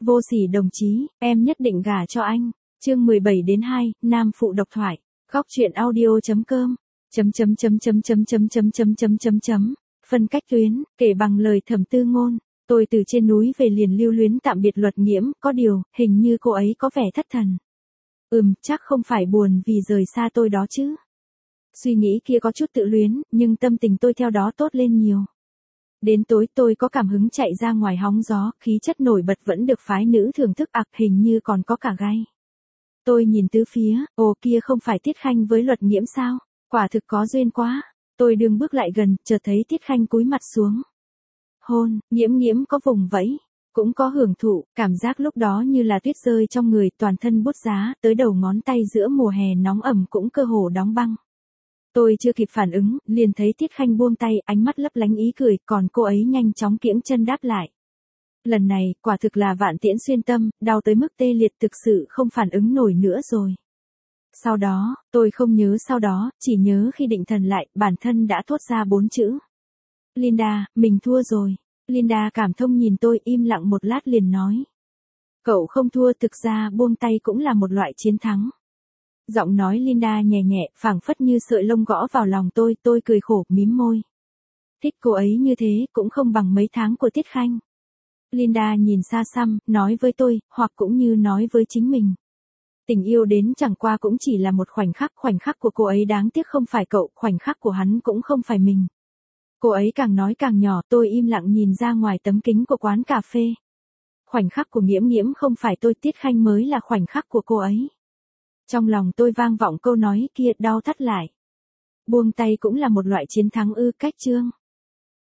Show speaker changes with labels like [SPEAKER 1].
[SPEAKER 1] Vô sỉ đồng chí, em nhất định gả cho anh. Chương 17-2, Nam phụ độc thoại. Góc truyện audio.com. Phân cách tuyến, kể bằng lời Thẩm Tư Ngôn. Tôi từ trên núi về liền lưu luyến tạm biệt Luật Nghiễm, có điều, hình như cô ấy có vẻ thất thần. Chắc không phải buồn vì rời xa tôi đó chứ. Suy nghĩ kia có chút tự luyến, nhưng tâm tình tôi theo đó tốt lên nhiều. Đến tối tôi có cảm hứng chạy ra ngoài hóng gió, khí chất nổi bật vẫn được phái nữ thưởng thức hình như còn có cả gay. Tôi nhìn tứ phía, kia không phải Tiết Khanh với Luật Nghiễm sao, quả thực có duyên quá. Tôi đương bước lại gần, chợt thấy Tiết Khanh cúi mặt xuống. Hôn, Nghiễm có vùng vẫy, cũng có hưởng thụ, cảm giác lúc đó như là tuyết rơi trong người, toàn thân bút giá, tới đầu ngón tay giữa mùa hè nóng ẩm cũng cơ hồ đóng băng. Tôi chưa kịp phản ứng, liền thấy Tiết Khanh buông tay, ánh mắt lấp lánh ý cười, còn cô ấy nhanh chóng kiễng chân đáp lại. Lần này, quả thực là vạn tiễn xuyên tâm, đau tới mức tê liệt, thực sự không phản ứng nổi nữa rồi. Sau đó, tôi không nhớ sau đó, chỉ nhớ khi định thần lại, bản thân đã thốt ra 4 chữ. Linda, mình thua rồi. Linda cảm thông nhìn tôi, im lặng một lát liền nói. Cậu không thua, thực ra buông tay cũng là một loại chiến thắng. Giọng nói Linda nhẹ nhẹ, phảng phất như sợi lông gõ vào lòng tôi cười khổ, mím môi. Thích cô ấy như thế, cũng không bằng mấy tháng của Tiết Khanh. Linda nhìn xa xăm, nói với tôi, hoặc cũng như nói với chính mình. Tình yêu đến chẳng qua cũng chỉ là một khoảnh khắc của cô ấy đáng tiếc không phải cậu, khoảnh khắc của hắn cũng không phải mình. Cô ấy càng nói càng nhỏ, tôi im lặng nhìn ra ngoài tấm kính của quán cà phê. Khoảnh khắc của Nghiễm không phải tôi, Tiết Khanh mới là khoảnh khắc của cô ấy. Trong lòng tôi vang vọng câu nói kia, đau thắt lại. Buông tay cũng là một loại chiến thắng cách chương.